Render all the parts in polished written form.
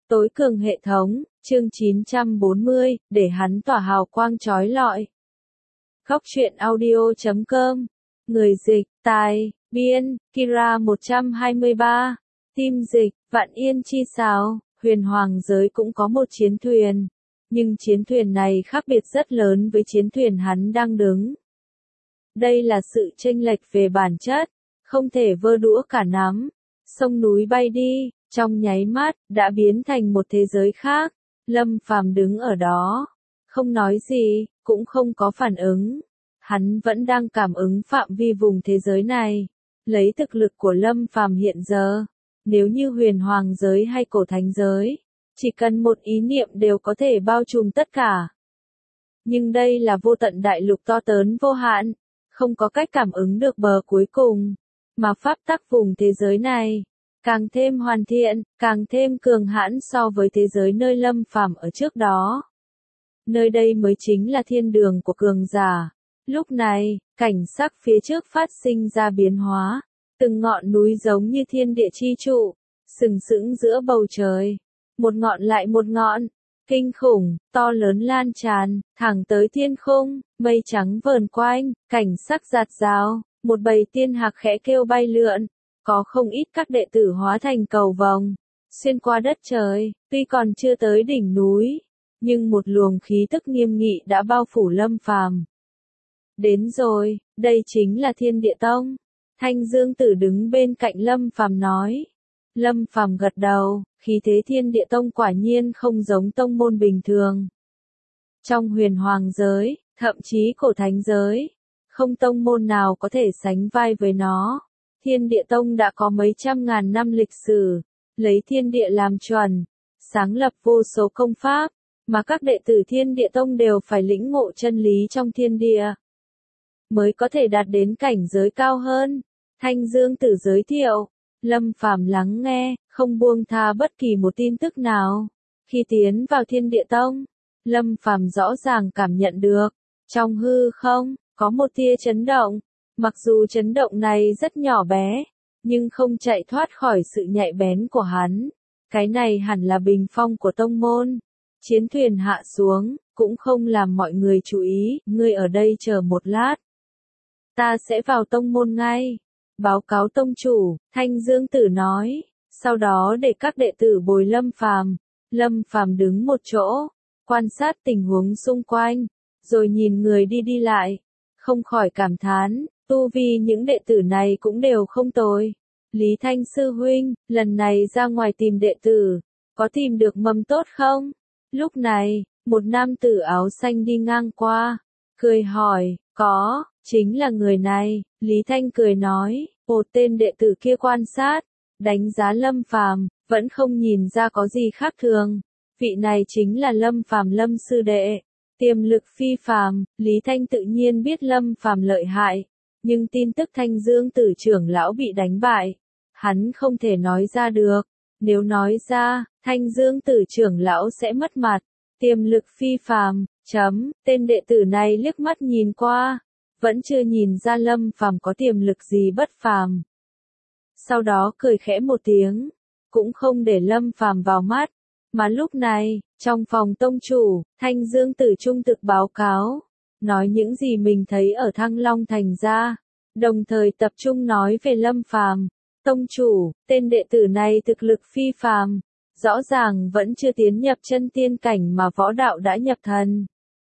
Tối cường hệ thống, chương 940, để hắn tỏa hào quang chói lọi. Góc truyện audio.com. Người dịch, tài, biên, Kira 123. Team dịch, Vạn Yên Chi Sáo, huyền hoàng giới cũng có một chiến thuyền. Nhưng chiến thuyền này khác biệt rất lớn với chiến thuyền hắn đang đứng. Đây là sự chênh lệch về bản chất, không thể vơ đũa cả nắm. Sông núi bay đi, trong nháy mắt, đã biến thành một thế giới khác. Lâm Phàm đứng ở đó, không nói gì, cũng không có phản ứng. Hắn vẫn đang cảm ứng phạm vi vùng thế giới này. Lấy thực lực của Lâm Phàm hiện giờ, nếu như huyền hoàng giới hay cổ thánh giới, chỉ cần một ý niệm đều có thể bao trùm tất cả. Nhưng đây là vô tận đại lục to lớn vô hạn, không có cách cảm ứng được bờ cuối cùng, mà pháp tắc vùng thế giới này càng thêm hoàn thiện, càng thêm cường hãn so với thế giới nơi Lâm Phàm ở trước đó. Nơi đây mới chính là thiên đường của cường giả. Lúc này, cảnh sắc phía trước phát sinh ra biến hóa, từng ngọn núi giống như thiên địa chi trụ, sừng sững giữa bầu trời, một ngọn lại một ngọn, kinh khủng, to lớn lan tràn, thẳng tới thiên khung, mây trắng vờn quanh, cảnh sắc rạt rào, một bầy tiên hạc khẽ kêu bay lượn. Có không ít các đệ tử hóa thành cầu vồng, xuyên qua đất trời, tuy còn chưa tới đỉnh núi, nhưng một luồng khí tức nghiêm nghị đã bao phủ Lâm Phàm. Đến rồi, đây chính là Thiên Địa Tông. Thanh Dương Tử đứng bên cạnh Lâm Phàm nói. Lâm Phàm gật đầu, khí thế Thiên Địa Tông quả nhiên không giống tông môn bình thường. Trong huyền hoàng giới, thậm chí cổ thánh giới, không tông môn nào có thể sánh vai với nó. Thiên Địa Tông đã có mấy trăm ngàn năm lịch sử, lấy thiên địa làm chuẩn, sáng lập vô số công pháp, mà các đệ tử Thiên Địa Tông đều phải lĩnh ngộ chân lý trong thiên địa, mới có thể đạt đến cảnh giới cao hơn. Thanh Dương Tử giới thiệu, Lâm Phàm lắng nghe, không buông tha bất kỳ một tin tức nào. Khi tiến vào Thiên Địa Tông, Lâm Phàm rõ ràng cảm nhận được, trong hư không, có một tia chấn động. Mặc dù chấn động này rất nhỏ bé, nhưng không chạy thoát khỏi sự nhạy bén của hắn. Cái này hẳn là bình phong của tông môn. Chiến thuyền hạ xuống, cũng không làm mọi người chú ý, ngươi ở đây chờ một lát. Ta sẽ vào tông môn ngay. Báo cáo tông chủ, Thanh Dương Tử nói, sau đó để các đệ tử bồi Lâm Phàm. Lâm Phàm đứng một chỗ, quan sát tình huống xung quanh, rồi nhìn người đi đi lại, không khỏi cảm thán. Tu vi những đệ tử này cũng đều không tồi. Lý Thanh sư huynh, lần này ra ngoài tìm đệ tử, có tìm được mầm tốt không? Lúc này, một nam tử áo xanh đi ngang qua, cười hỏi, có, chính là người này. Lý Thanh cười nói, một tên đệ tử kia quan sát, đánh giá Lâm Phàm, vẫn không nhìn ra có gì khác thường. Vị này chính là Lâm Phàm Lâm sư đệ, tiềm lực phi phàm. Lý Thanh tự nhiên biết Lâm Phàm lợi hại. Nhưng tin tức Thanh Dương Tử trưởng lão bị đánh bại, hắn không thể nói ra được. Nếu nói ra, Thanh Dương Tử trưởng lão sẽ mất mặt. Tiềm lực phi phàm, tên đệ tử này liếc mắt nhìn qua, vẫn chưa nhìn ra Lâm Phàm có tiềm lực gì bất phàm. Sau đó cười khẽ một tiếng, cũng không để Lâm Phàm vào mắt. Mà lúc này, trong phòng tông chủ, Thanh Dương Tử trung thực báo cáo. Nói những gì mình thấy ở Thăng Long Thành ra, đồng thời tập trung nói về Lâm Phàm. Tông chủ, tên đệ tử này thực lực phi phàm, rõ ràng vẫn chưa tiến nhập chân tiên cảnh mà võ đạo đã nhập thần.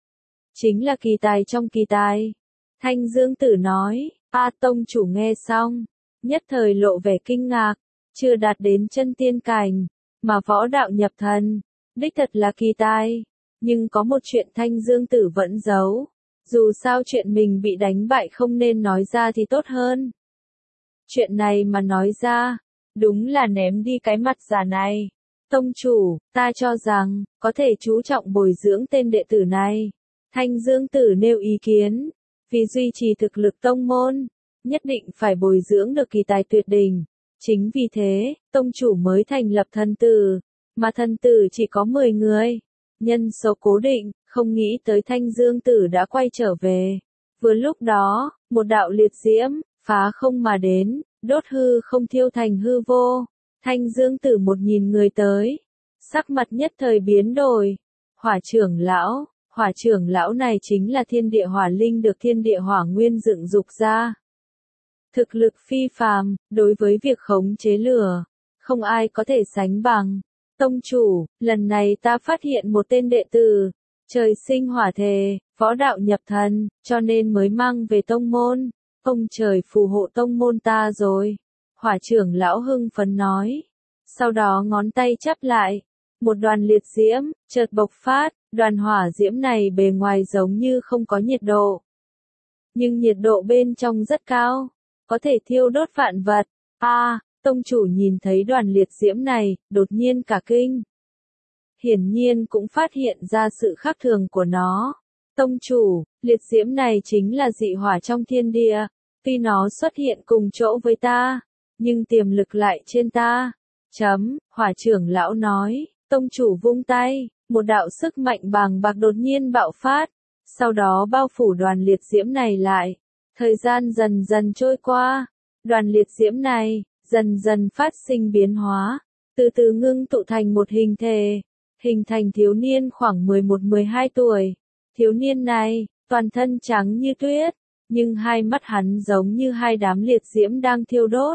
Chính là kỳ tài trong kỳ tài. Thanh Dương Tử nói, tông chủ nghe xong, nhất thời lộ vẻ kinh ngạc, chưa đạt đến chân tiên cảnh, mà võ đạo nhập thần, đích thật là kỳ tài. Nhưng có một chuyện Thanh Dương Tử vẫn giấu. Dù sao chuyện mình bị đánh bại không nên nói ra thì tốt hơn. Chuyện này mà nói ra, đúng là ném đi cái mặt già này. Tông chủ, ta cho rằng, có thể chú trọng bồi dưỡng tên đệ tử này. Thanh Dương Tử nêu ý kiến, vì duy trì thực lực tông môn, nhất định phải bồi dưỡng được kỳ tài tuyệt đỉnh. Chính vì thế, tông chủ mới thành lập thần tử, mà thần tử chỉ có 10 người. Nhân số cố định, không nghĩ tới Thanh Dương Tử đã quay trở về. Vừa lúc đó, một đạo liệt diễm, phá không mà đến, đốt hư không thiêu thành hư vô. Thanh Dương Tử một nhìn người tới, sắc mặt nhất thời biến đổi. Hỏa trưởng lão này chính là thiên địa hỏa linh được thiên địa hỏa nguyên dựng dục ra. Thực lực phi phàm, đối với việc khống chế lửa, không ai có thể sánh bằng. Tông chủ, lần này ta phát hiện một tên đệ tử, trời sinh hỏa thể, võ đạo nhập thần, cho nên mới mang về tông môn. Ông trời phù hộ tông môn ta rồi. Hỏa trưởng lão hưng phấn nói. Sau đó ngón tay chắp lại. Một đoàn liệt diễm, chợt bộc phát, đoàn hỏa diễm này bề ngoài giống như không có nhiệt độ. Nhưng nhiệt độ bên trong rất cao, có thể thiêu đốt vạn vật. Tông chủ nhìn thấy đoàn liệt diễm này, đột nhiên cả kinh. Hiển nhiên cũng phát hiện ra sự khác thường của nó. Tông chủ, liệt diễm này chính là dị hỏa trong thiên địa, tuy nó xuất hiện cùng chỗ với ta, nhưng tiềm lực lại trên ta. Hỏa trưởng lão nói, tông chủ vung tay, một đạo sức mạnh bàng bạc đột nhiên bạo phát, sau đó bao phủ đoàn liệt diễm này lại. Thời gian dần dần trôi qua, đoàn liệt diễm này dần dần phát sinh biến hóa, từ từ ngưng tụ thành một hình thể, hình thành thiếu niên khoảng 11-12 tuổi. Thiếu niên này, toàn thân trắng như tuyết, nhưng hai mắt hắn giống như hai đám liệt diễm đang thiêu đốt.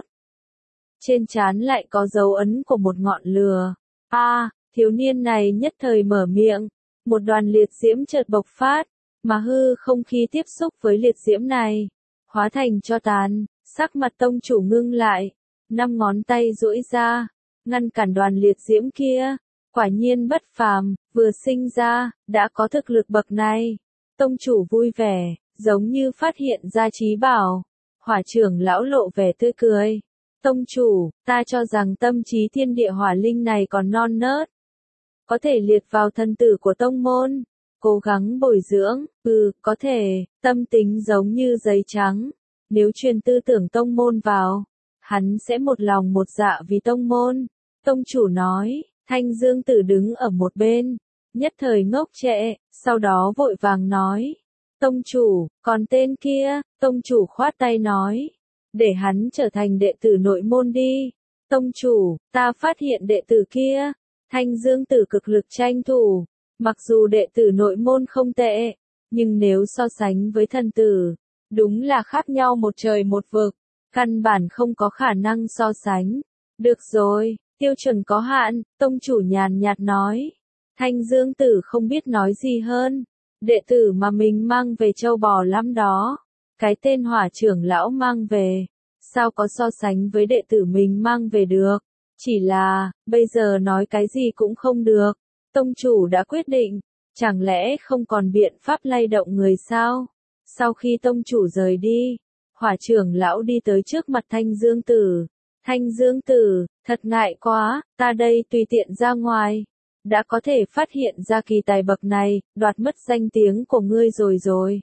Trên trán lại có dấu ấn của một ngọn lửa. Thiếu niên này nhất thời mở miệng, một đoàn liệt diễm chợt bộc phát, mà hư không khí tiếp xúc với liệt diễm này, hóa thành tro tàn. Sắc mặt tông chủ ngưng lại, 5 ngón tay duỗi ra, ngăn cản đoàn liệt diễm kia. Quả nhiên bất phàm, vừa sinh ra, đã có thực lực bậc này. Tông chủ vui vẻ, giống như phát hiện ra trí bảo. Hỏa trưởng lão lộ vẻ tươi cười. Tông chủ, ta cho rằng tâm trí thiên địa hỏa linh này còn non nớt. Có thể liệt vào thân tử của tông môn. Cố gắng bồi dưỡng, có thể, tâm tính giống như giấy trắng. Nếu truyền tư tưởng tông môn vào, hắn sẽ một lòng một dạ vì tông môn. Tông chủ nói. Thanh Dương Tử đứng ở một bên, nhất thời ngốc trệ, sau đó vội vàng nói. Tông chủ, còn tên kia, tông chủ khoát tay nói. Để hắn trở thành đệ tử nội môn đi. Tông chủ, ta phát hiện đệ tử kia. Thanh Dương Tử cực lực tranh thủ. Mặc dù đệ tử nội môn không tệ, nhưng nếu so sánh với thần tử, đúng là khác nhau một trời một vực. Căn bản không có khả năng so sánh. Được rồi. Tiêu chuẩn có hạn, tông chủ nhàn nhạt nói. Thanh Dương Tử không biết nói gì hơn. Đệ tử mà mình mang về châu bò lắm đó. Cái tên hỏa trưởng lão mang về. Sao có so sánh với đệ tử mình mang về được. Chỉ là, bây giờ nói cái gì cũng không được. Tông chủ đã quyết định. Chẳng lẽ không còn biện pháp lay động người sao? Sau khi tông chủ rời đi, hỏa trưởng lão đi tới trước mặt Thanh Dương Tử. Thanh Dương Tử, thật ngại quá, ta đây tùy tiện ra ngoài. Đã có thể phát hiện ra kỳ tài bậc này, đoạt mất danh tiếng của ngươi rồi.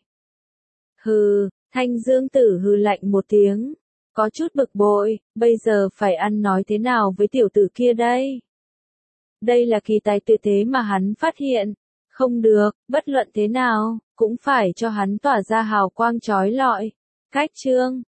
Hừ, Thanh Dương Tử hừ lạnh một tiếng. Có chút bực bội, bây giờ phải ăn nói thế nào với tiểu tử kia đây? Đây là kỳ tài tuyệt thế mà hắn phát hiện. Không được, bất luận thế nào, cũng phải cho hắn tỏa ra hào quang chói lọi. Cách chương